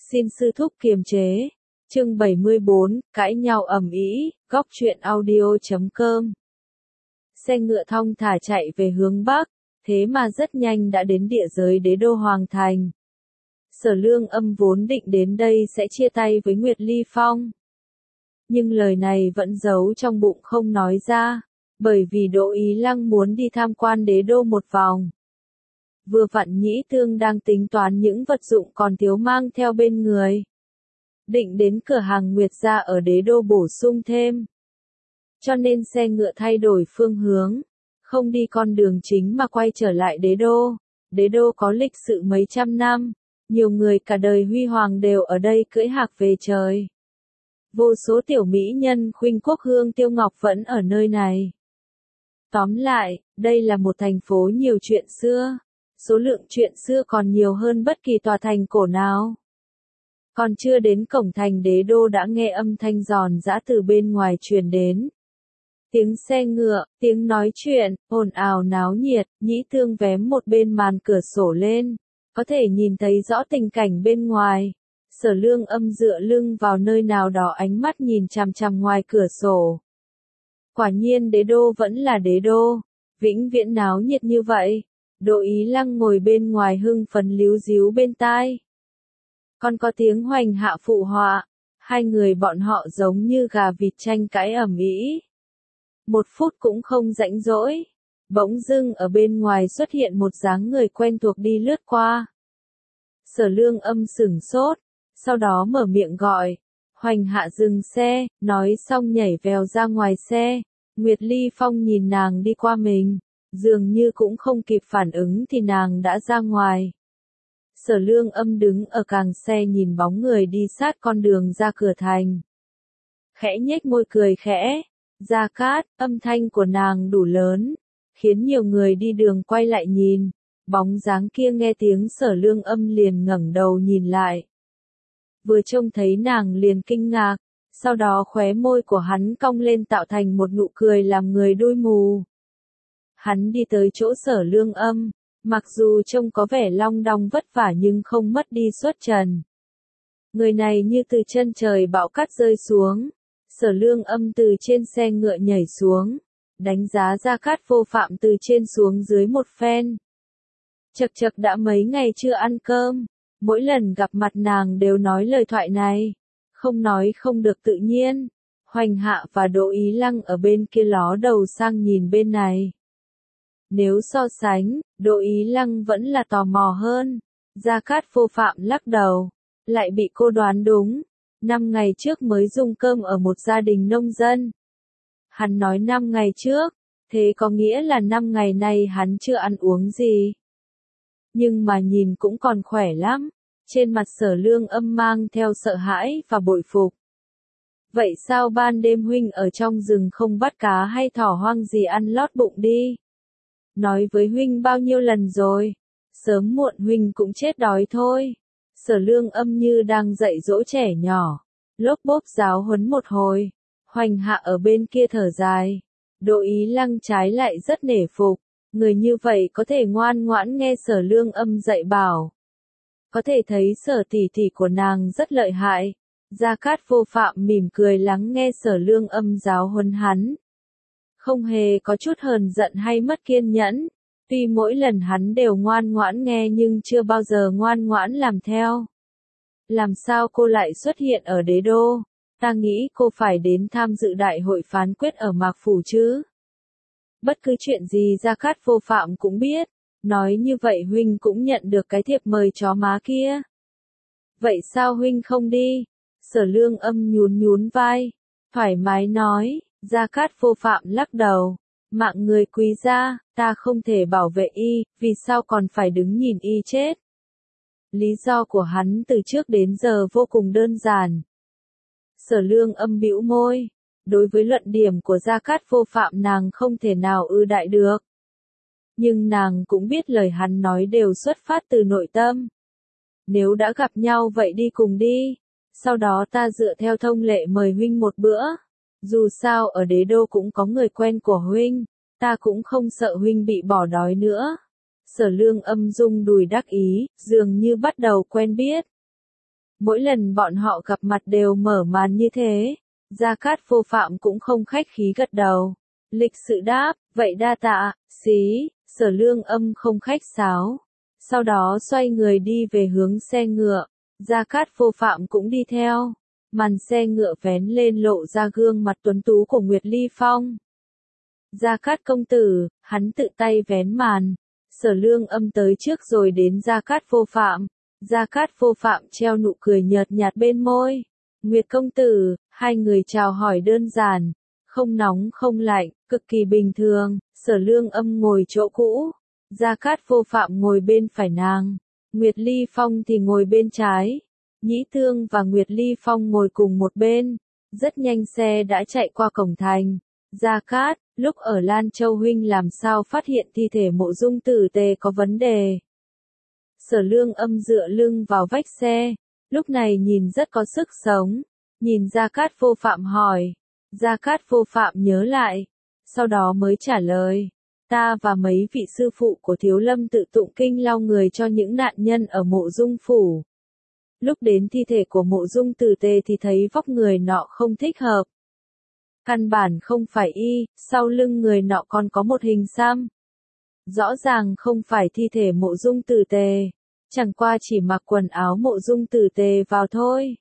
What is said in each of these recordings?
Xin sư thúc kiềm chế. Chương 74, cãi nhau ầm ĩ, góc truyện audio.com. Xe ngựa thong thả chạy về hướng Bắc, thế mà rất nhanh đã đến địa giới đế đô Hoàng Thành. Sở Lương Âm vốn định đến đây sẽ chia tay với Nguyệt Ly Phong. Nhưng lời này vẫn giấu trong bụng không nói ra, bởi vì Đỗ Ý Lăng muốn đi tham quan đế đô một vòng. Vừa vặn Nhĩ Tương đang tính toán những vật dụng còn thiếu mang theo bên người. Định đến cửa hàng Nguyệt gia ở đế đô bổ sung thêm. Cho nên xe ngựa thay đổi phương hướng, không đi con đường chính mà quay trở lại đế đô. Đế đô có lịch sử mấy trăm năm, nhiều người cả đời huy hoàng đều ở đây cưỡi hạc về trời. Vô số tiểu mỹ nhân Khuynh Quốc Hương Tiêu Ngọc vẫn ở nơi này. Tóm lại, đây là một thành phố nhiều chuyện xưa. Số lượng chuyện xưa còn nhiều hơn bất kỳ tòa thành cổ nào. Còn chưa đến cổng thành đế đô đã nghe âm thanh giòn giã từ bên ngoài truyền đến. Tiếng xe ngựa, tiếng nói chuyện, ồn ào náo nhiệt, Nhĩ Tương vém một bên màn cửa sổ lên, có thể nhìn thấy rõ tình cảnh bên ngoài. Sở Lương Âm dựa lưng vào nơi nào đó ánh mắt nhìn chằm chằm ngoài cửa sổ. Quả nhiên đế đô vẫn là đế đô, vĩnh viễn náo nhiệt như vậy. Đỗ Ý Lăng ngồi bên ngoài hưng phấn líu díu bên tai. Còn có tiếng Hoành Hạ phụ họa, hai người bọn họ giống như gà vịt tranh cãi ầm ĩ. Một phút cũng không rảnh rỗi, bỗng dưng ở bên ngoài xuất hiện một dáng người quen thuộc đi lướt qua. Sở Lương Âm sửng sốt, sau đó mở miệng gọi, Hoành Hạ dừng xe, nói xong nhảy vèo ra ngoài xe. Nguyệt Ly Phong nhìn nàng đi qua mình. Dường như cũng không kịp phản ứng thì nàng đã ra ngoài. Sở Lương Âm đứng ở càng xe nhìn bóng người đi sát con đường ra cửa thành. Khẽ nhếch môi cười khẽ. Gia Cát, âm thanh của nàng đủ lớn, khiến nhiều người đi đường quay lại nhìn. Bóng dáng kia nghe tiếng Sở Lương Âm liền ngẩng đầu nhìn lại. Vừa trông thấy nàng liền kinh ngạc, sau đó khóe môi của hắn cong lên tạo thành một nụ cười làm người đôi mù. Hắn đi tới chỗ Sở Lương Âm, mặc dù trông có vẻ long đong vất vả nhưng không mất đi xuất trần. Người này như từ chân trời bão cát rơi xuống. Sở Lương Âm từ trên xe ngựa nhảy xuống, đánh giá Gia Cát Vô Phạm từ trên xuống dưới một phen. Chậc chậc đã mấy ngày chưa ăn cơm, mỗi lần gặp mặt nàng đều nói lời thoại này, không nói không được tự nhiên. Hoành Hạ và Đỗ Ý Lăng ở bên kia ló đầu sang nhìn bên này. Nếu so sánh, Đỗ Ý Lăng vẫn là tò mò hơn. Gia Cát Vô Phạm lắc đầu, lại bị cô đoán đúng. 5 ngày trước mới dùng cơm ở một gia đình nông dân. Hắn nói 5 ngày trước, thế có nghĩa là 5 ngày nay hắn chưa ăn uống gì. Nhưng mà nhìn cũng còn khỏe lắm. Trên mặt Sở Lương Âm mang theo sợ hãi và bội phục. Vậy sao ban đêm huynh ở trong rừng không bắt cá hay thỏ hoang gì ăn lót bụng đi? Nói với huynh bao nhiêu lần rồi, sớm muộn huynh cũng chết đói thôi. Sở Lương Âm như đang dạy dỗ trẻ nhỏ, lốp bốp giáo huấn một hồi. Hoành Hạ ở bên kia thở dài. Đỗ Ý Lăng trái lại rất nể phục, người như vậy có thể ngoan ngoãn nghe Sở Lương Âm dạy bảo. Có thể thấy Sở tỷ tỷ của nàng rất lợi hại. Gia Cát Vô Phạm mỉm cười lắng nghe Sở Lương Âm giáo huấn hắn. Không hề có chút hờn giận hay mất kiên nhẫn, tuy mỗi lần hắn đều ngoan ngoãn nghe nhưng chưa bao giờ ngoan ngoãn làm theo. Làm sao cô lại xuất hiện ở đế đô? Ta nghĩ cô phải đến tham dự đại hội phán quyết ở Mạc Phủ chứ. Bất cứ chuyện gì Gia Cát Vô Phạm cũng biết, nói như vậy huynh cũng nhận được cái thiệp mời chó má kia. Vậy sao huynh không đi? Sở Lương Âm nhún nhún vai, thoải mái nói. Gia Cát Vô Phạm lắc đầu, mạng người quý giá, ta không thể bảo vệ y, vì sao còn phải đứng nhìn y chết. Lý do của hắn từ trước đến giờ vô cùng đơn giản. Sở Lương Âm bĩu môi, đối với luận điểm của Gia Cát Vô Phạm nàng không thể nào ưu đại được. Nhưng nàng cũng biết lời hắn nói đều xuất phát từ nội tâm. Nếu đã gặp nhau vậy đi cùng đi, sau đó ta dựa theo thông lệ mời huynh một bữa. Dù sao ở đế đô cũng có người quen của huynh, ta cũng không sợ huynh bị bỏ đói nữa. Sở Lương Âm rung đùi đắc ý, dường như bắt đầu quen biết. Mỗi lần bọn họ gặp mặt đều mở màn như thế. Gia Cát Vô Phạm cũng không khách khí gật đầu. Lịch sự đáp, vậy đa tạ, xí, Sở Lương Âm không khách sáo. Sau đó xoay người đi về hướng xe ngựa. Gia Cát Vô Phạm cũng đi theo. Màn xe ngựa vén lên lộ ra gương mặt tuấn tú của Nguyệt Ly Phong. Gia Cát công tử, hắn tự tay vén màn. Sở Lương Âm tới trước rồi đến Gia Cát Vô Phạm. Gia Cát Vô Phạm treo nụ cười nhợt nhạt bên môi. Nguyệt công tử, hai người chào hỏi đơn giản, không nóng không lạnh, cực kỳ bình thường. Sở Lương Âm ngồi chỗ cũ, Gia Cát Vô Phạm ngồi bên phải nàng, Nguyệt Ly Phong thì ngồi bên trái. Nhĩ Tương và Nguyệt Ly Phong ngồi cùng một bên. Rất nhanh xe đã chạy qua cổng thành. Gia Cát, lúc ở Lan Châu huynh làm sao phát hiện thi thể Mộ Dung Tử Tề có vấn đề? Sở Lương Âm dựa lưng vào vách xe, lúc này nhìn rất có sức sống. Nhìn Gia Cát Vô Phạm hỏi. Gia Cát Vô Phạm nhớ lại, sau đó mới trả lời. Ta và mấy vị sư phụ của Thiếu Lâm tự tụng kinh lau người cho những nạn nhân ở Mộ Dung phủ. Lúc đến thi thể của Mộ Dung Tử Tề thì thấy vóc người nọ không thích hợp. Căn bản không phải y, sau lưng người nọ còn có một hình xăm. Rõ ràng không phải thi thể Mộ Dung Tử Tề, chẳng qua chỉ mặc quần áo Mộ Dung Tử Tề vào thôi.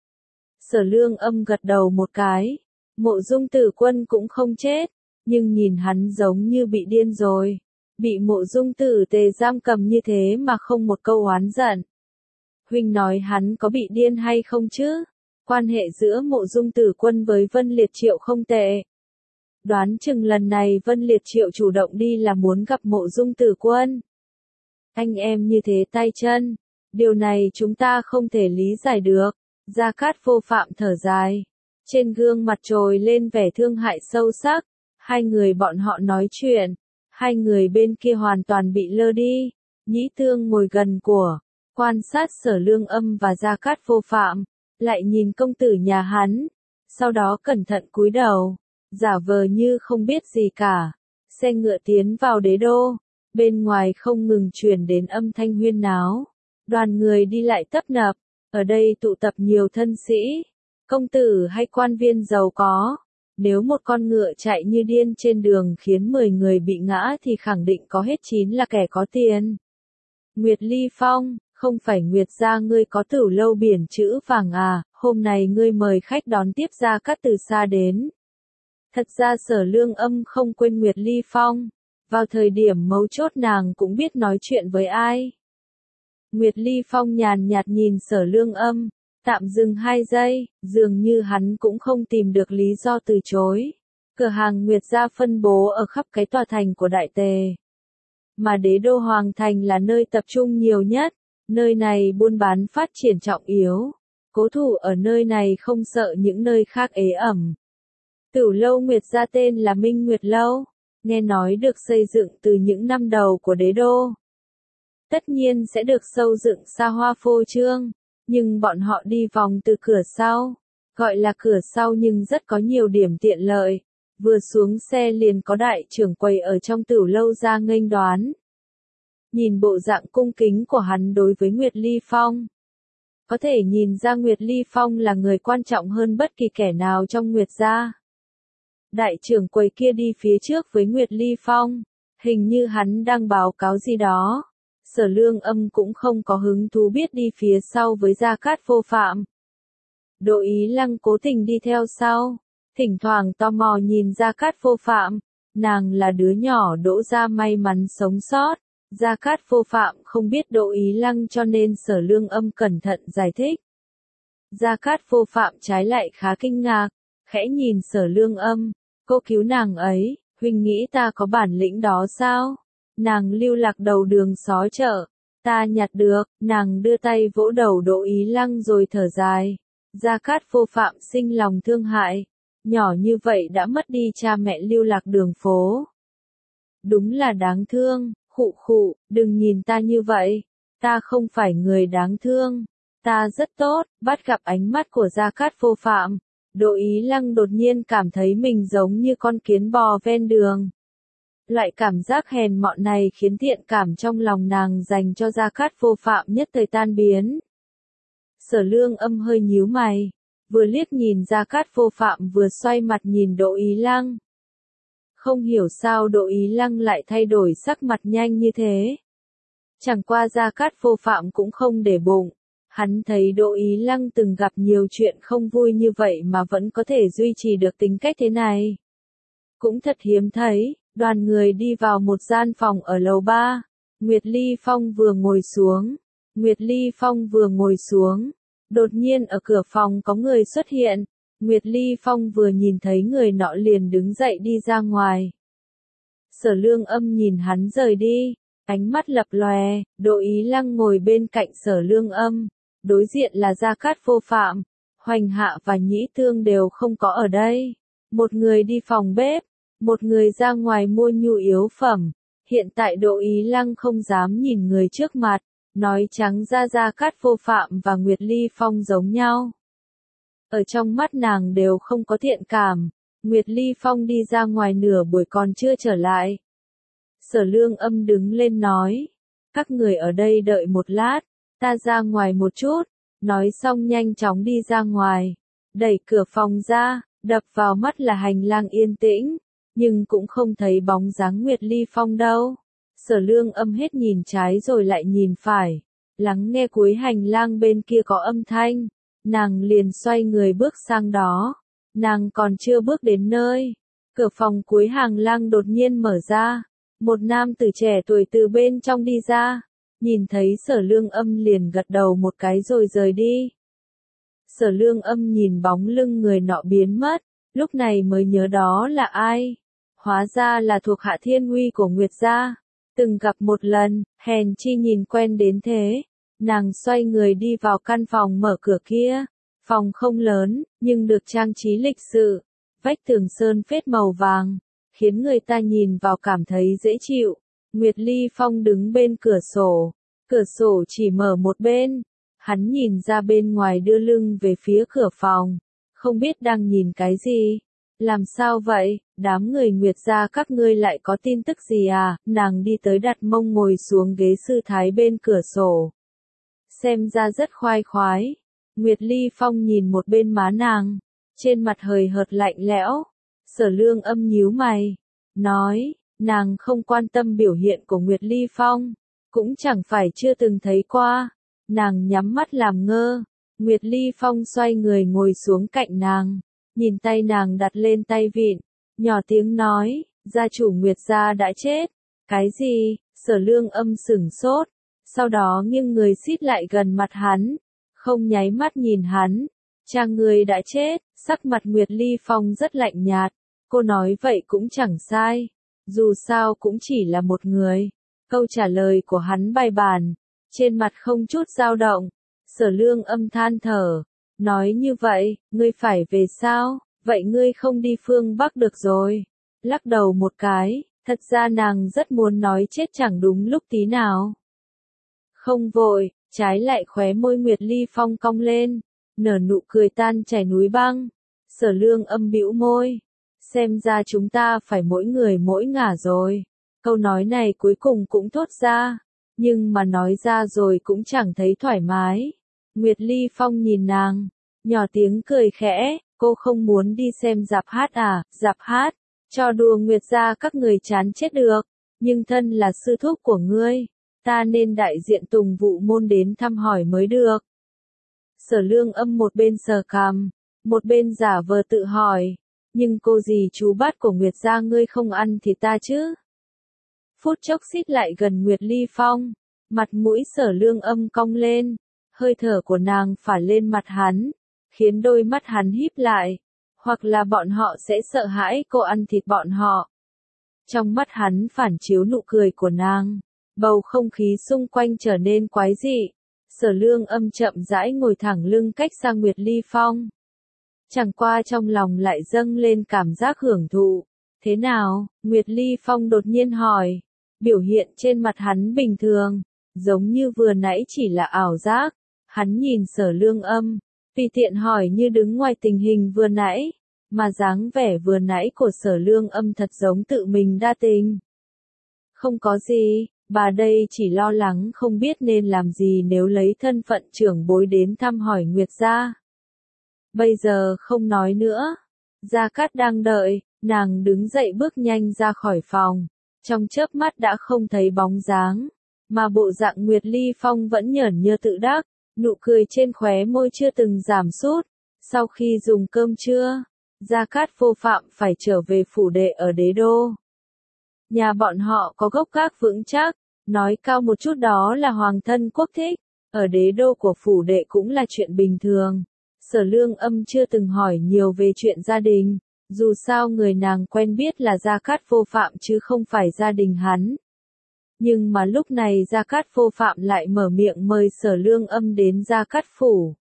Sở Lương Âm gật đầu một cái. Mộ Dung Tử Quân cũng không chết, nhưng nhìn hắn giống như bị điên rồi. Bị Mộ Dung Tử Tề giam cầm như thế mà không một câu oán giận. Huynh nói hắn có bị điên hay không chứ? Quan hệ giữa Mộ Dung Tử Quân với Vân Liệt Triệu không tệ. Đoán chừng lần này Vân Liệt Triệu chủ động đi là muốn gặp Mộ Dung Tử Quân. Anh em như thế tay chân, điều này chúng ta không thể lý giải được. Gia Cát Vô Phạm thở dài, trên gương mặt trồi lên vẻ thương hại sâu sắc. Hai người bọn họ nói chuyện, hai người bên kia hoàn toàn bị lơ đi. Nhĩ Tương ngồi gần của, quan sát Sở Lương Âm và Gia Cát Vô Phạm, lại nhìn công tử nhà hắn, sau đó cẩn thận cúi đầu, giả vờ như không biết gì cả. Xe ngựa tiến vào đế đô, bên ngoài không ngừng truyền đến âm thanh huyên náo, đoàn người đi lại tấp nập, ở đây tụ tập nhiều thân sĩ, công tử hay quan viên giàu có. Nếu một con ngựa chạy như điên trên đường khiến 10 người bị ngã thì khẳng định có hết 9 là kẻ có tiền. Nguyệt Ly Phong, không phải Nguyệt gia ngươi có Tửu Lâu biển chữ vàng à, hôm nay ngươi mời khách đón tiếp Gia Cát từ xa đến. Thật ra Sở Lương Âm không quên Nguyệt Ly Phong, vào thời điểm mấu chốt nàng cũng biết nói chuyện với ai. Nguyệt Ly Phong nhàn nhạt nhìn Sở Lương Âm, tạm dừng 2 giây, dường như hắn cũng không tìm được lý do từ chối. Cửa hàng Nguyệt gia phân bố ở khắp cái tòa thành của Đại Tề. Mà đế đô Hoàng Thành là nơi tập trung nhiều nhất, nơi này buôn bán phát triển trọng yếu. Cố thủ ở nơi này không sợ những nơi khác ế ẩm. Tửu Lâu Nguyệt gia tên là Minh Nguyệt Lâu, nghe nói được xây dựng từ những năm đầu của đế đô. Tất nhiên sẽ được xây dựng xa hoa phô trương, nhưng bọn họ đi vòng từ cửa sau, gọi là cửa sau nhưng rất có nhiều điểm tiện lợi. Vừa xuống xe liền có đại trưởng quầy ở trong Tửu Lâu ra nghênh đoán. Nhìn bộ dạng cung kính của hắn đối với Nguyệt Ly Phong, có thể nhìn ra Nguyệt Ly Phong là người quan trọng hơn bất kỳ kẻ nào trong Nguyệt gia. Đại trưởng quầy kia đi phía trước với Nguyệt Ly Phong, hình như hắn đang báo cáo gì đó. Sở Lương Âm cũng không có hứng thú biết đi phía sau với Gia Cát Vô Phạm. Đỗ Ý Lăng cố tình đi theo sau, thỉnh thoảng tò mò nhìn Gia Cát Vô Phạm. Nàng là đứa nhỏ Đỗ gia may mắn sống sót. Gia Cát Vô Phạm không biết Đỗ Ý Lăng cho nên Sở Lương Âm cẩn thận giải thích. Gia Cát Vô Phạm trái lại khá kinh ngạc, khẽ nhìn Sở Lương Âm, cô cứu nàng ấy, huynh nghĩ ta có bản lĩnh đó sao? Nàng lưu lạc đầu đường xó chợ, ta nhặt được. Nàng đưa tay vỗ đầu Đỗ Ý Lăng rồi thở dài. Gia Cát Vô Phạm sinh lòng thương hại, nhỏ như vậy đã mất đi cha mẹ lưu lạc đường phố. Đúng là đáng thương. Khụ khụ, đừng nhìn ta như vậy, ta không phải người đáng thương, ta rất tốt. Bắt gặp ánh mắt của Gia Cát Vô Phạm, Đỗ Ý Lăng đột nhiên cảm thấy mình giống như con kiến bò ven đường. Loại cảm giác hèn mọn này khiến thiện cảm trong lòng nàng dành cho Gia Cát Vô Phạm nhất thời tan biến. Sở Lương Âm hơi nhíu mày, vừa liếc nhìn Gia Cát Vô Phạm vừa xoay mặt nhìn Đỗ Ý Lăng. Không hiểu sao Đỗ Ý Lăng lại thay đổi sắc mặt nhanh như thế. Chẳng qua Gia Cát Vô Phạm cũng không để bụng, hắn thấy Đỗ Ý Lăng từng gặp nhiều chuyện không vui như vậy mà vẫn có thể duy trì được tính cách thế này. Cũng thật hiếm thấy, đoàn người đi vào một gian phòng ở lầu 3, Nguyệt Ly Phong vừa ngồi xuống. Nguyệt Ly Phong vừa ngồi xuống, đột nhiên ở cửa phòng có người xuất hiện, Nguyệt Ly Phong vừa nhìn thấy người nọ liền đứng dậy đi ra ngoài. Sở Lương Âm nhìn hắn rời đi, ánh mắt lập lòe, Đỗ Ý Lăng ngồi bên cạnh Sở Lương Âm, đối diện là Gia Cát Vô Phạm, Hoành Hạ và Nhĩ Tương đều không có ở đây. Một người đi phòng bếp, một người ra ngoài mua nhu yếu phẩm. Hiện tại Đỗ Ý Lăng không dám nhìn người trước mặt, nói trắng ra Gia Cát Vô Phạm và Nguyệt Ly Phong giống nhau. Ở trong mắt nàng đều không có thiện cảm, Nguyệt Ly Phong đi ra ngoài nửa buổi còn chưa trở lại. Sở Lương Âm đứng lên nói, các người ở đây đợi một lát, ta ra ngoài một chút, nói xong nhanh chóng đi ra ngoài, đẩy cửa phòng ra, đập vào mắt là hành lang yên tĩnh, nhưng cũng không thấy bóng dáng Nguyệt Ly Phong đâu. Sở Lương Âm hết nhìn trái rồi lại nhìn phải, lắng nghe cuối hành lang bên kia có âm thanh, nàng liền xoay người bước sang đó. Nàng còn chưa bước đến nơi, cửa phòng cuối hành lang đột nhiên mở ra, một nam tử trẻ tuổi từ bên trong đi ra, nhìn thấy Sở Lương Âm liền gật đầu một cái rồi rời đi. Sở Lương Âm nhìn bóng lưng người nọ biến mất, lúc này mới nhớ đó là ai. Hóa ra là thuộc hạ Thiên Uy của Nguyệt gia. Từng gặp một lần, hèn chi nhìn quen đến thế. Nàng xoay người đi vào căn phòng mở cửa kia. Phòng không lớn, nhưng được trang trí lịch sự. Vách tường sơn phết màu vàng, khiến người ta nhìn vào cảm thấy dễ chịu. Nguyệt Ly Phong đứng bên cửa sổ chỉ mở một bên. Hắn nhìn ra bên ngoài đưa lưng về phía cửa phòng, không biết đang nhìn cái gì. Làm sao vậy, đám người Nguyệt gia các ngươi lại có tin tức gì à? Nàng đi tới đặt mông ngồi xuống ghế sư thái bên cửa sổ. Xem ra rất khoai khoái. Nguyệt Ly Phong nhìn một bên má nàng, trên mặt hời hợt lạnh lẽo. Sở Lương Âm nhíu mày, nói, nàng không quan tâm biểu hiện của Nguyệt Ly Phong, cũng chẳng phải chưa từng thấy qua. Nàng nhắm mắt làm ngơ. Nguyệt Ly Phong xoay người ngồi xuống cạnh nàng, nhìn tay nàng đặt lên tay vịn, nhỏ tiếng nói, gia chủ Nguyệt gia đã chết. Cái gì? Sở Lương Âm sửng sốt, sau đó nghiêng người xít lại gần mặt hắn, không nháy mắt nhìn hắn. Cha ngươi đã chết. Sắc mặt Nguyệt Ly Phong rất lạnh nhạt, cô nói vậy cũng chẳng sai, dù sao cũng chỉ là một người. Câu trả lời của hắn bài bản, trên mặt không chút dao động. Sở Lương Âm than thở, nói như vậy, ngươi phải về sao? Vậy ngươi không đi phương Bắc được rồi. Lắc đầu một cái, thật ra nàng rất muốn nói chết chẳng đúng lúc tí nào. Không vội, trái lại khóe môi Nguyệt Ly Phong cong lên, nở nụ cười tan chảy núi băng. Sở Lương Âm bĩu môi, xem ra chúng ta phải mỗi người mỗi ngả rồi. Câu nói này cuối cùng cũng thốt ra, nhưng mà nói ra rồi cũng chẳng thấy thoải mái. Nguyệt Ly Phong nhìn nàng, nhỏ tiếng cười khẽ, cô không muốn đi xem rạp hát à? Rạp hát, cho đùa Nguyệt gia các người chán chết được, nhưng thân là sư thúc của ngươi, ta nên đại diện Tùng Vụ môn đến thăm hỏi mới được. Sở Lương Âm một bên sờ cằm, một bên giả vờ tự hỏi, nhưng cô dì chú bát của Nguyệt gia ngươi không ăn thì ta chứ? Phút chốc xít lại gần Nguyệt Ly Phong, mặt mũi Sở Lương Âm cong lên, hơi thở của nàng phả lên mặt hắn, khiến đôi mắt hắn híp lại, hoặc là bọn họ sẽ sợ hãi cô ăn thịt bọn họ. Trong mắt hắn phản chiếu nụ cười của nàng, bầu không khí xung quanh trở nên quái dị. Sở Lương Âm chậm rãi ngồi thẳng lưng cách sang Nguyệt Ly Phong. Chẳng qua trong lòng lại dâng lên cảm giác hưởng thụ. Thế nào? Nguyệt Ly Phong đột nhiên hỏi. Biểu hiện trên mặt hắn bình thường, giống như vừa nãy chỉ là ảo giác. Hắn nhìn Sở Lương Âm, tùy tiện hỏi như đứng ngoài tình hình vừa nãy, mà dáng vẻ vừa nãy của Sở Lương Âm thật giống tự mình đa tình. Không có gì, Bà đây chỉ lo lắng không biết nên làm gì nếu lấy thân phận trưởng bối đến thăm hỏi Nguyệt gia. Bây giờ không nói nữa. Gia Cát đang đợi, nàng đứng dậy bước nhanh ra khỏi phòng. Trong chớp mắt đã không thấy bóng dáng. Mà bộ dạng Nguyệt Ly Phong vẫn nhởn nhơ tự đắc, nụ cười trên khóe môi chưa từng giảm sút. Sau khi dùng cơm trưa, Gia Cát Vô Phạm phải trở về phủ đệ ở Đế Đô. Nhà bọn họ có gốc gác vững chắc, nói cao một chút đó là hoàng thân quốc thích, ở Đế Đô của phủ đệ cũng là chuyện bình thường. Sở Lương Âm chưa từng hỏi nhiều về chuyện gia đình, dù sao người nàng quen biết là Gia Cát Vô Phạm chứ không phải gia đình hắn. Nhưng mà lúc này Gia Cát Vô Phạm lại mở miệng mời Sở Lương Âm đến Gia Cát phủ.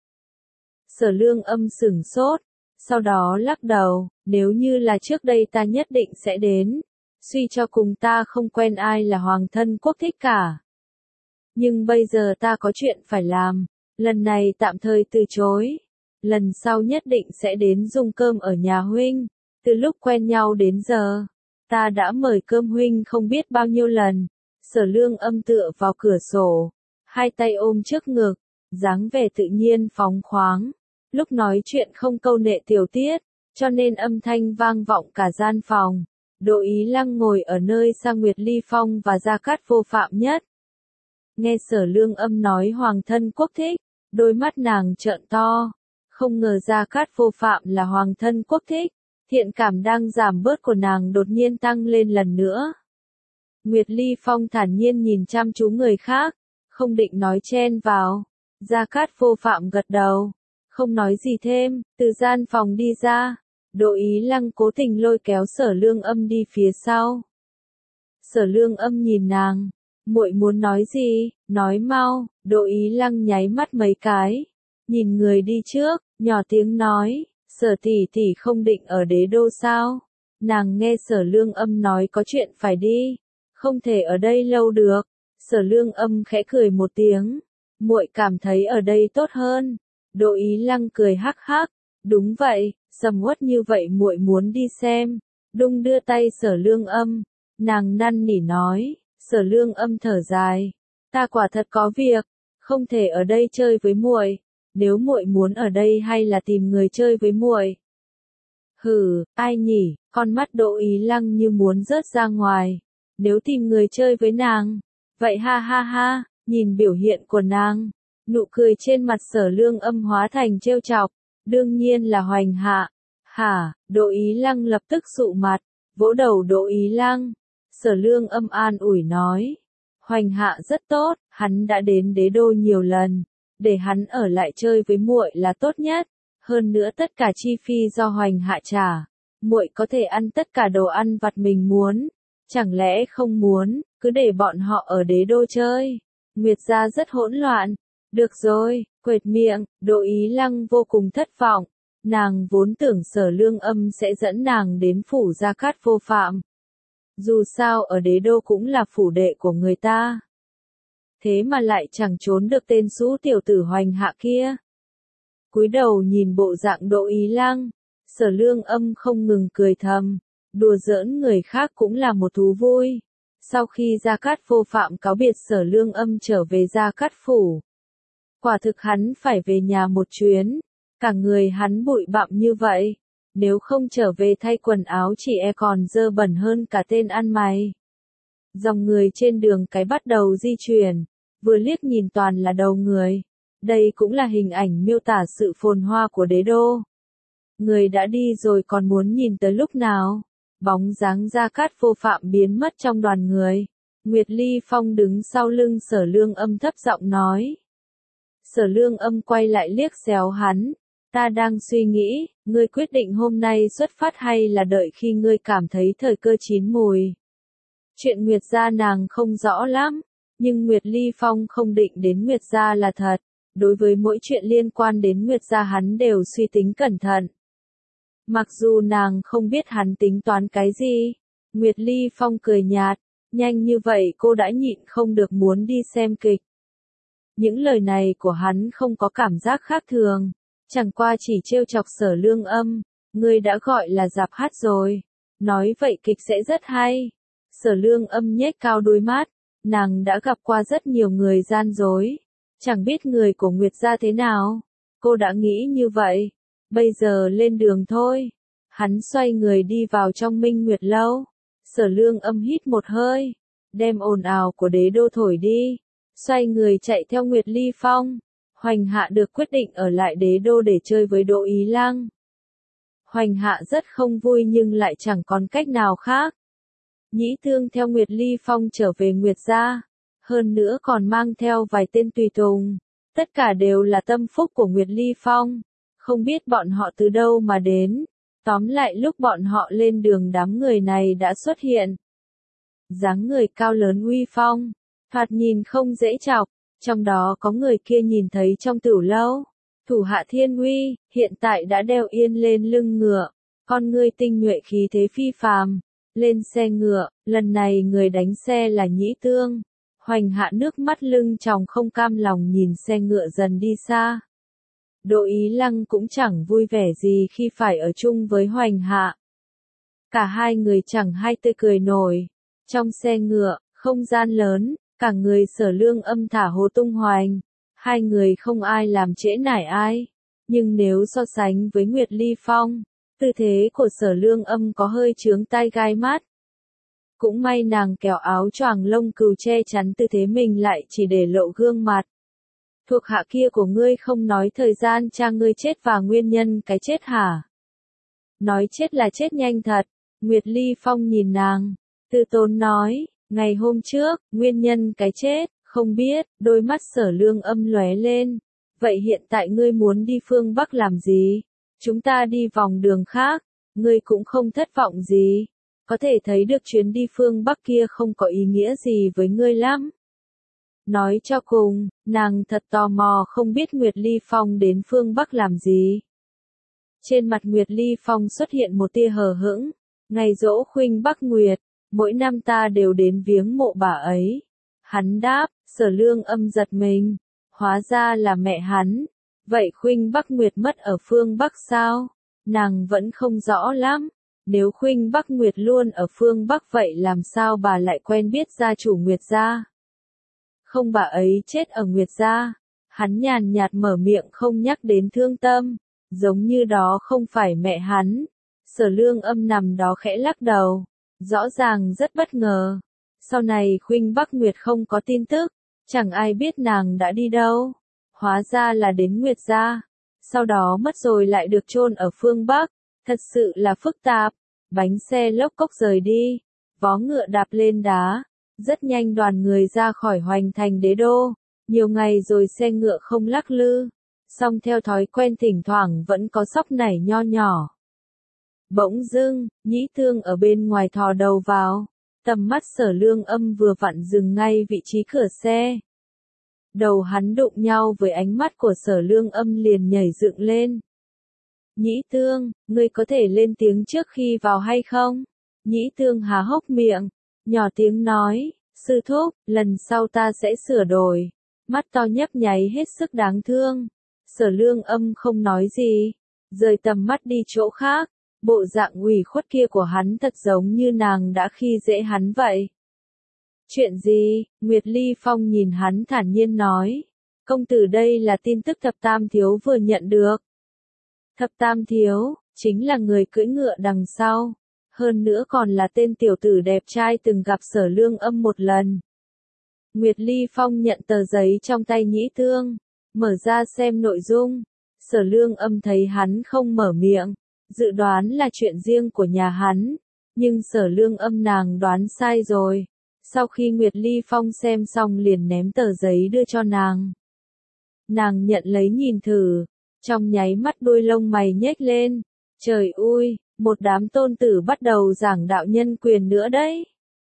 Sở Lương Âm sửng sốt, sau đó lắc đầu, nếu như là trước đây ta nhất định sẽ đến, suy cho cùng ta không quen ai là hoàng thân quốc thích cả. Nhưng bây giờ ta có chuyện phải làm, lần này tạm thời từ chối, lần sau nhất định sẽ đến dùng cơm ở nhà huynh, từ lúc quen nhau đến giờ, ta đã mời cơm huynh không biết bao nhiêu lần. Sở Lương Âm tựa vào cửa sổ, hai tay ôm trước ngực, dáng vẻ tự nhiên phóng khoáng, lúc nói chuyện không câu nệ tiểu tiết, cho nên âm thanh vang vọng cả gian phòng. Đỗ Ý Lăng ngồi ở nơi xa Nguyệt Ly Phong và Gia Cát Vô Phạm nhất. Nghe Sở Lương Âm nói hoàng thân quốc thích, đôi mắt nàng trợn to, không ngờ Gia Cát Vô Phạm là hoàng thân quốc thích, thiện cảm đang giảm bớt của nàng đột nhiên tăng lên lần nữa. Nguyệt Ly Phong thản nhiên nhìn chăm chú người khác, không định nói chen vào. Gia Cát Vô Phạm gật đầu, không nói gì thêm, từ gian phòng đi ra. Đỗ Ý Lăng cố tình lôi kéo Sở Lương Âm đi phía sau. Sở Lương Âm nhìn nàng, muội muốn nói gì, nói mau. Đỗ Ý Lăng nháy mắt mấy cái, nhìn người đi trước, nhỏ tiếng nói, Sở tỷ tỷ không định ở Đế Đô sao? Nàng nghe Sở Lương Âm nói có chuyện phải đi, không thể ở đây lâu được. Sở Lương Âm khẽ cười một tiếng, muội cảm thấy ở đây tốt hơn. Đỗ Ý Lăng cười hắc hắc, đúng vậy, sầm uất như vậy muội muốn đi xem. Đung đưa tay Sở Lương Âm, nàng năn nỉ nói. Sở Lương Âm thở dài, ta quả thật có việc, không thể ở đây chơi với muội. Nếu muội muốn ở đây hay là tìm người chơi với muội? Hừ, ai nhỉ? Con mắt Đỗ Ý Lăng như muốn rớt ra ngoài. Nếu tìm người chơi với nàng, vậy ha ha ha, nhìn biểu hiện của nàng, nụ cười trên mặt Sở Lương Âm hóa thành trêu chọc, đương nhiên là Hoành Hạ. Hả? Đỗ Ý Lăng lập tức sụ mặt, vỗ đầu Đỗ Ý Lăng. Sở Lương Âm an ủi nói, Hoành Hạ rất tốt, hắn đã đến Đế Đô nhiều lần, để hắn ở lại chơi với muội là tốt nhất. Hơn nữa tất cả chi phí do Hoành Hạ trả, muội có thể ăn tất cả đồ ăn vặt mình muốn. Chẳng lẽ không muốn, cứ để bọn họ ở Đế Đô chơi. Nguyệt gia rất hỗn loạn. Được rồi, quệt miệng. Đỗ Ý Lăng vô cùng thất vọng. Nàng vốn tưởng Sở Lương Âm sẽ dẫn nàng đến phủ Gia Cát Vô Phạm. Dù sao ở Đế Đô cũng là phủ đệ của người ta. Thế mà lại chẳng trốn được tên xú tiểu tử Hoành Hạ kia. Cúi đầu nhìn bộ dạng Đỗ Ý Lăng, Sở Lương Âm không ngừng cười thầm. Đùa giỡn người khác cũng là một thú vui. Sau khi Gia Cát Vô Phạm cáo biệt Sở Lương Âm trở về Gia Cát phủ. Quả thực hắn phải về nhà một chuyến. Cả người hắn bụi bặm như vậy. Nếu không trở về thay quần áo chỉ e còn dơ bẩn hơn cả tên ăn mày. Dòng người trên đường cái bắt đầu di chuyển. Vừa liếc nhìn toàn là đầu người. Đây cũng là hình ảnh miêu tả sự phồn hoa của Đế Đô. Người đã đi rồi còn muốn nhìn tới lúc nào? Bóng dáng Gia Cát Vô Phạm biến mất trong đoàn người. Nguyệt Ly Phong đứng sau lưng Sở Lương Âm thấp giọng nói. Sở Lương Âm quay lại liếc xéo hắn. Ta đang suy nghĩ, ngươi quyết định hôm nay xuất phát hay là đợi khi ngươi cảm thấy thời cơ chín mùi. Chuyện Nguyệt gia nàng không rõ lắm, nhưng Nguyệt Ly Phong không định đến Nguyệt gia là thật. Đối với mỗi chuyện liên quan đến Nguyệt gia hắn đều suy tính cẩn thận. Mặc dù nàng không biết hắn tính toán cái gì, Nguyệt Ly Phong cười nhạt, nhanh như vậy cô đã nhịn không được muốn đi xem kịch. Những lời này của hắn không có cảm giác khác thường, chẳng qua chỉ trêu chọc Sở Lương Âm, ngươi đã gọi là rạp hát rồi, nói vậy kịch sẽ rất hay. Sở Lương Âm nhếch cao đôi mắt, nàng đã gặp qua rất nhiều người gian dối. Chẳng biết người của Nguyệt gia thế nào. Cô đã nghĩ như vậy. Bây giờ lên đường thôi. Hắn xoay người đi vào trong Minh Nguyệt lâu. Sở Lương Âm hít một hơi, đem ồn ào của đế đô thổi đi. Xoay người chạy theo Nguyệt Ly Phong. Hoành Hạ được quyết định ở lại đế đô để chơi với Đỗ Ý Lăng. Hoành Hạ rất không vui nhưng lại chẳng còn cách nào khác. Nhĩ Tương theo Nguyệt Ly Phong trở về Nguyệt gia, hơn nữa còn mang theo vài tên tùy tùng. Tất cả đều là tâm phúc của Nguyệt Ly Phong, không biết bọn họ từ đâu mà đến. Tóm lại lúc bọn họ lên đường đám người này đã xuất hiện. Dáng người cao lớn uy phong, thoạt nhìn không dễ chọc, trong đó có người kia nhìn thấy trong tửu lâu. Thủ hạ Thiên Uy, hiện tại đã đeo yên lên lưng ngựa, con ngươi tinh nhuệ khí thế phi phàm. Lên xe ngựa, lần này người đánh xe là Nhĩ Tương. Hoành Hạ nước mắt lưng tròng không cam lòng nhìn xe ngựa dần đi xa. Đỗ Ý Lăng cũng chẳng vui vẻ gì khi phải ở chung với Hoành Hạ. Cả hai người chẳng hay tươi cười nổi. Trong xe ngựa, không gian lớn, cả người Sở Lương Âm thả Hồ Tung Hoành. Hai người không ai làm trễ nải ai. Nhưng nếu so sánh với Nguyệt Ly Phong, tư thế của Sở Lương Âm có hơi chướng tai gai mắt. Cũng may nàng kéo áo choàng lông cừu che chắn tư thế mình lại chỉ để lộ gương mặt. Thuộc hạ kia của ngươi không nói thời gian cha ngươi chết và nguyên nhân cái chết hả? Nói chết là chết nhanh thật. Nguyệt Ly Phong nhìn nàng, từ tốn nói, ngày hôm trước, nguyên nhân cái chết, không biết, đôi mắt Sở Lương Âm lóe lên. Vậy hiện tại ngươi muốn đi phương Bắc làm gì? Chúng ta đi vòng đường khác, ngươi cũng không thất vọng gì. Có thể thấy được chuyến đi phương Bắc kia không có ý nghĩa gì với ngươi lắm. Nói cho cùng, nàng thật tò mò không biết Nguyệt Ly Phong đến phương Bắc làm gì. Trên mặt Nguyệt Ly Phong xuất hiện một tia hờ hững. Ngày giỗ Khuynh Bắc Nguyệt, mỗi năm ta đều đến viếng mộ bà ấy. Hắn đáp, Sở Lương Âm giật mình. Hóa ra là mẹ hắn. Vậy Khuynh Bắc Nguyệt mất ở phương Bắc sao? Nàng vẫn không rõ lắm. Nếu Khuynh Bắc Nguyệt luôn ở phương Bắc vậy làm sao bà lại quen biết gia chủ Nguyệt gia? Không, bà ấy chết ở Nguyệt gia. Hắn nhàn nhạt mở miệng không nhắc đến thương tâm. Giống như đó không phải mẹ hắn. Sở Lương Âm nằm đó khẽ lắc đầu. Rõ ràng rất bất ngờ. Sau này Khuynh Bắc Nguyệt không có tin tức. Chẳng ai biết nàng đã đi đâu. Hóa ra là đến Nguyệt gia. Sau đó mất rồi lại được chôn ở phương Bắc. Thật sự là phức tạp. Bánh xe lốc cốc rời đi. Vó ngựa đạp lên đá. Rất nhanh đoàn người ra khỏi Hoành Thành đế đô. Nhiều ngày rồi xe ngựa không lắc lư. Song theo thói quen thỉnh thoảng vẫn có sóc nảy nho nhỏ. Bỗng dưng, Nhĩ Tương ở bên ngoài thò đầu vào. Tầm mắt Sở Lương Âm vừa vặn dừng ngay vị trí cửa xe. Đầu hắn đụng nhau với ánh mắt của Sở Lương Âm liền nhảy dựng lên. Nhĩ Tương, ngươi có thể lên tiếng trước khi vào hay không? Nhĩ Tương há hốc miệng, nhỏ tiếng nói, sư thúc, lần sau ta sẽ sửa đổi. Mắt to nhấp nháy hết sức đáng thương. Sở Lương Âm không nói gì, rời tầm mắt đi chỗ khác. Bộ dạng ủy khuất kia của hắn thật giống như nàng đã khi dễ hắn vậy. Chuyện gì? Nguyệt Ly Phong nhìn hắn thản nhiên nói. Công tử, đây là tin tức Thập Tam Thiếu vừa nhận được. Thập Tam Thiếu, chính là người cưỡi ngựa đằng sau. Hơn nữa còn là tên tiểu tử đẹp trai từng gặp Sở Lương Âm một lần. Nguyệt Ly Phong nhận tờ giấy trong tay Nhĩ Tương, mở ra xem nội dung. Sở Lương Âm thấy hắn không mở miệng, dự đoán là chuyện riêng của nhà hắn. Nhưng Sở Lương Âm nàng đoán sai rồi. Sau khi Nguyệt Ly Phong xem xong liền ném tờ giấy đưa cho nàng. Nàng nhận lấy nhìn thử, trong nháy mắt đuôi lông mày nhếch lên. Trời ui, một đám tôn tử bắt đầu giảng đạo nhân quyền nữa đấy.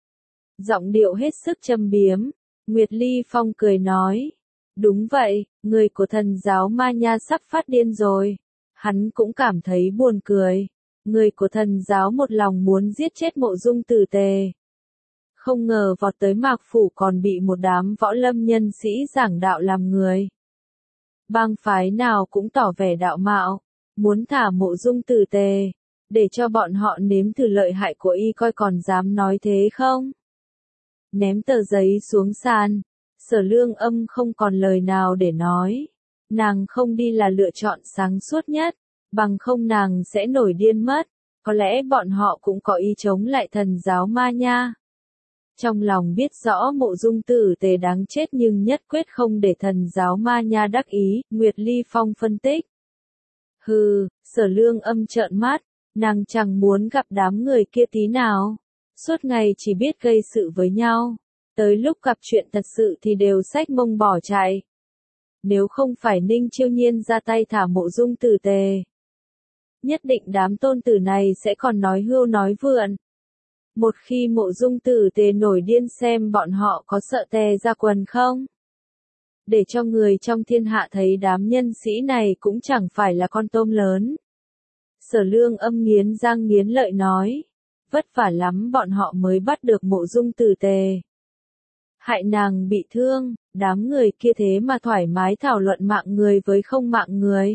Giọng điệu hết sức châm biếm, Nguyệt Ly Phong cười nói. Đúng vậy, người của thần giáo Ma Nha sắp phát điên rồi. Hắn cũng cảm thấy buồn cười. Người của thần giáo một lòng muốn giết chết Mộ Dung Tử Tề. Không ngờ vọt tới Mạc Phủ còn bị một đám võ lâm nhân sĩ giảng đạo làm người. Bang phái nào cũng tỏ vẻ đạo mạo, muốn thả Mộ Dung Tử Tề, để cho bọn họ nếm thử lợi hại của y coi còn dám nói thế không? ném tờ giấy xuống sàn. Sở Lương Âm không còn lời nào để nói. Nàng không đi là lựa chọn sáng suốt nhất, bằng không nàng sẽ nổi điên mất. Có lẽ bọn họ cũng có ý chống lại thần giáo ma nha. Trong lòng biết rõ Mộ Dung Tử Tề đáng chết nhưng nhất quyết không để thần giáo ma nha đắc ý, Nguyệt Ly Phong phân tích. Hừ, Sở Lương Âm trợn mắt, nàng chẳng muốn gặp đám người kia tí nào. Suốt ngày chỉ biết gây sự với nhau. Tới lúc gặp chuyện thật sự thì đều xách mông bỏ chạy. Nếu không phải Ninh Chiêu Nhiên ra tay thả Mộ Dung Tử Tề, nhất định đám tôn tử này sẽ còn nói hưu nói vượn. Một khi Mộ Dung Tử Tề nổi điên xem bọn họ có sợ tè ra quần không? Để cho người trong thiên hạ thấy đám nhân sĩ này cũng chẳng phải là con tôm lớn. Sở Lương Âm nghiến răng nghiến lợi nói. Vất vả lắm bọn họ mới bắt được Mộ Dung Tử Tề. Hại nàng bị thương, đám người kia thế mà thoải mái thảo luận mạng người với không mạng người.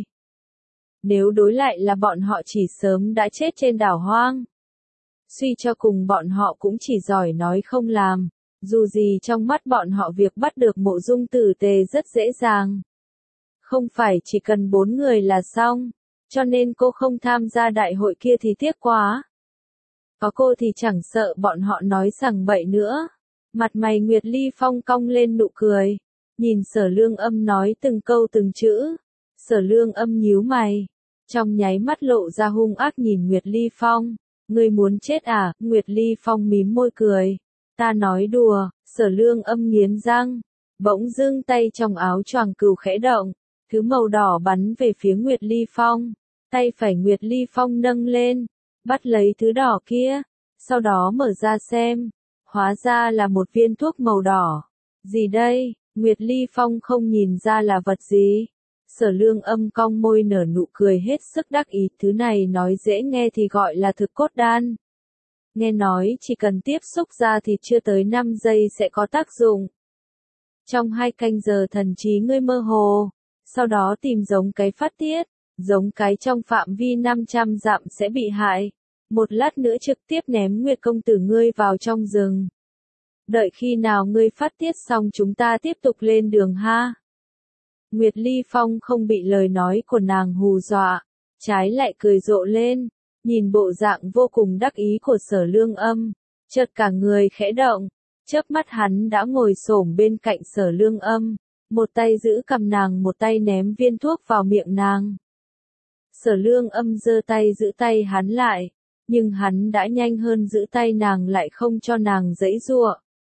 Nếu đối lại là bọn họ chỉ sớm đã chết trên đảo hoang. Suy cho cùng bọn họ cũng chỉ giỏi nói không làm, dù gì trong mắt bọn họ việc bắt được Mộ Dung Tử Tề rất dễ dàng. Không phải chỉ cần 4 người là xong, cho nên cô không tham gia đại hội kia thì tiếc quá. Có cô thì chẳng sợ bọn họ nói sằng bậy nữa. Mặt mày Nguyệt Ly Phong cong lên nụ cười, nhìn Sở Lương Âm nói từng câu từng chữ. Sở Lương Âm nhíu mày, trong nháy mắt lộ ra hung ác nhìn Nguyệt Ly Phong. Ngươi muốn chết à? Nguyệt Ly Phong mím môi cười. Ta nói đùa. Sở Lương Âm nghiến răng, bỗng dưng tay trong áo choàng cừu khẽ động, thứ màu đỏ bắn về phía Nguyệt Ly Phong. Tay phải Nguyệt Ly Phong nâng lên, bắt lấy thứ đỏ kia, sau đó mở ra xem. Hóa ra là một viên thuốc màu đỏ. Gì đây? Nguyệt Ly Phong không nhìn ra là vật gì. Sở Lương Âm cong môi nở nụ cười hết sức đắc ý, thứ này nói dễ nghe thì gọi là thực cốt đan. Nghe nói chỉ cần tiếp xúc ra thì chưa tới 5 giây sẽ có tác dụng. Trong 2 canh giờ thần trí ngươi mơ hồ, sau đó tìm giống cái phát tiết, giống cái trong phạm vi 500 dặm sẽ bị hại. Một lát nữa trực tiếp ném Nguyệt công tử ngươi vào trong rừng. Đợi khi nào ngươi phát tiết xong chúng ta tiếp tục lên đường ha. Nguyệt Ly Phong không bị lời nói của nàng hù dọa, trái lại cười rộ lên, nhìn bộ dạng vô cùng đắc ý của Sở Lương Âm, chợt cả người khẽ động, chớp mắt hắn đã ngồi xổm bên cạnh Sở Lương Âm, một tay giữ cầm nàng một tay ném viên thuốc vào miệng nàng. Sở Lương Âm giơ tay giữ tay hắn lại, nhưng hắn đã nhanh hơn giữ tay nàng lại không cho nàng giãy giụa.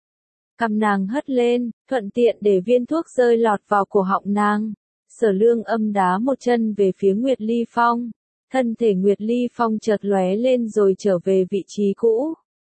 Cầm nàng hất lên, thuận tiện để viên thuốc rơi lọt vào cổ họng nàng. Sở Lương Âm đá một chân về phía Nguyệt Ly Phong. Thân thể Nguyệt Ly Phong chợt lóe lên rồi trở về vị trí cũ.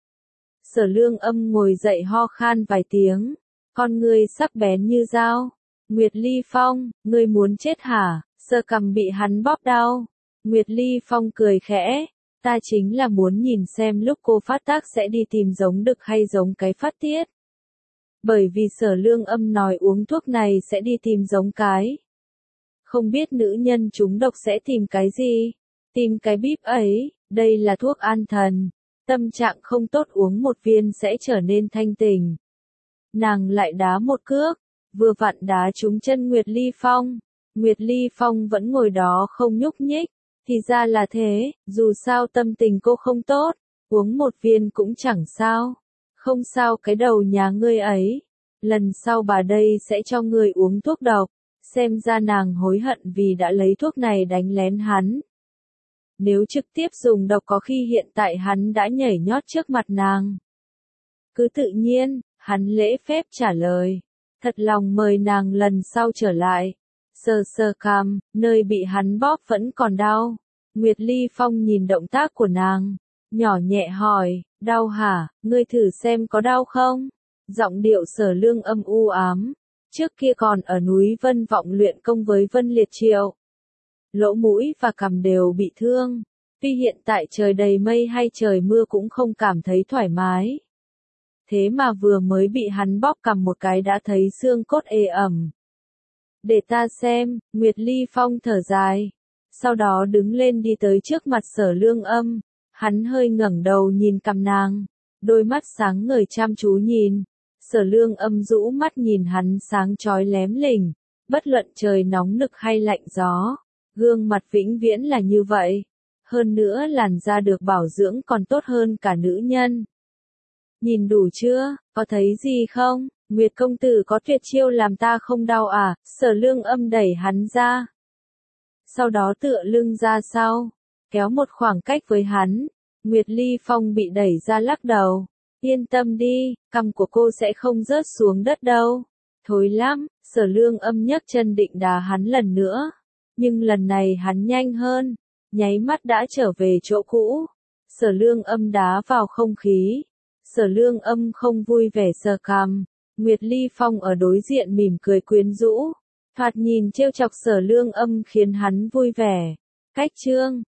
Sở Lương Âm ngồi dậy ho khan vài tiếng. Con ngươi sắc bén như dao. Nguyệt Ly Phong, ngươi muốn chết hả? Sơ cằm bị hắn bóp đau. Nguyệt Ly Phong cười khẽ. Ta chính là muốn nhìn xem lúc cô phát tác sẽ đi tìm giống đực hay giống cái phát tiết. Bởi vì Sở Lương Âm nói uống thuốc này sẽ đi tìm giống cái. Không biết nữ nhân trúng độc sẽ tìm cái gì? Tìm cái bíp ấy, đây là thuốc an thần. Tâm trạng không tốt uống một viên sẽ trở nên thanh tỉnh. Nàng lại đá một cước, vừa vặn đá trúng chân Nguyệt Ly Phong. Nguyệt Ly Phong vẫn ngồi đó không nhúc nhích. Thì ra là thế, dù sao tâm tình cô không tốt, uống một viên cũng chẳng sao. Không sao cái đầu nhà ngươi ấy. Lần sau bà đây sẽ cho ngươi uống thuốc độc. Xem ra nàng hối hận vì đã lấy thuốc này đánh lén hắn. Nếu trực tiếp dùng độc có khi hiện tại hắn đã nhảy nhót trước mặt nàng. Cứ tự nhiên, hắn lễ phép trả lời. Thật lòng mời nàng lần sau trở lại. Sờ sờ cằm, nơi bị hắn bóp vẫn còn đau. Nguyệt Ly Phong nhìn động tác của nàng, nhỏ nhẹ hỏi, đau hả, ngươi thử xem có đau không? Giọng điệu Sở Lương Âm u ám. Trước kia còn ở núi Vân Vọng luyện công với Vân Liệt Triệu. Lỗ mũi và cằm đều bị thương. Tuy hiện tại trời đầy mây hay trời mưa cũng không cảm thấy thoải mái. Thế mà vừa mới bị hắn bóp cằm một cái đã thấy xương cốt ê ẩm. Để ta xem, Nguyệt Ly Phong thở dài. Sau đó đứng lên đi tới trước mặt Sở Lương Âm. Hắn hơi ngẩng đầu nhìn cằm nàng. Đôi mắt sáng ngời chăm chú nhìn. Sở Lương Âm rũ mắt nhìn hắn sáng chói lém lỉnh, bất luận trời nóng nực hay lạnh gió, gương mặt vĩnh viễn là như vậy. Hơn nữa làn da được bảo dưỡng còn tốt hơn cả nữ nhân. Nhìn đủ chưa, có thấy gì không? Nguyệt công tử có tuyệt chiêu làm ta không đau à? Sở Lương Âm đẩy hắn ra. Sau đó tựa lưng ra sau, kéo một khoảng cách với hắn. Nguyệt Ly Phong bị đẩy ra lắc đầu. Yên tâm đi, cằm của cô sẽ không rớt xuống đất đâu. Thối lắm, Sở Lương Âm nhấc chân định đá hắn lần nữa. Nhưng lần này hắn nhanh hơn, nháy mắt đã trở về chỗ cũ. Sở Lương Âm đá vào không khí. Sở Lương Âm không vui vẻ sờ cằm. Nguyệt Ly Phong ở đối diện mỉm cười quyến rũ. Thoạt nhìn trêu chọc Sở Lương Âm khiến hắn vui vẻ. Cách chương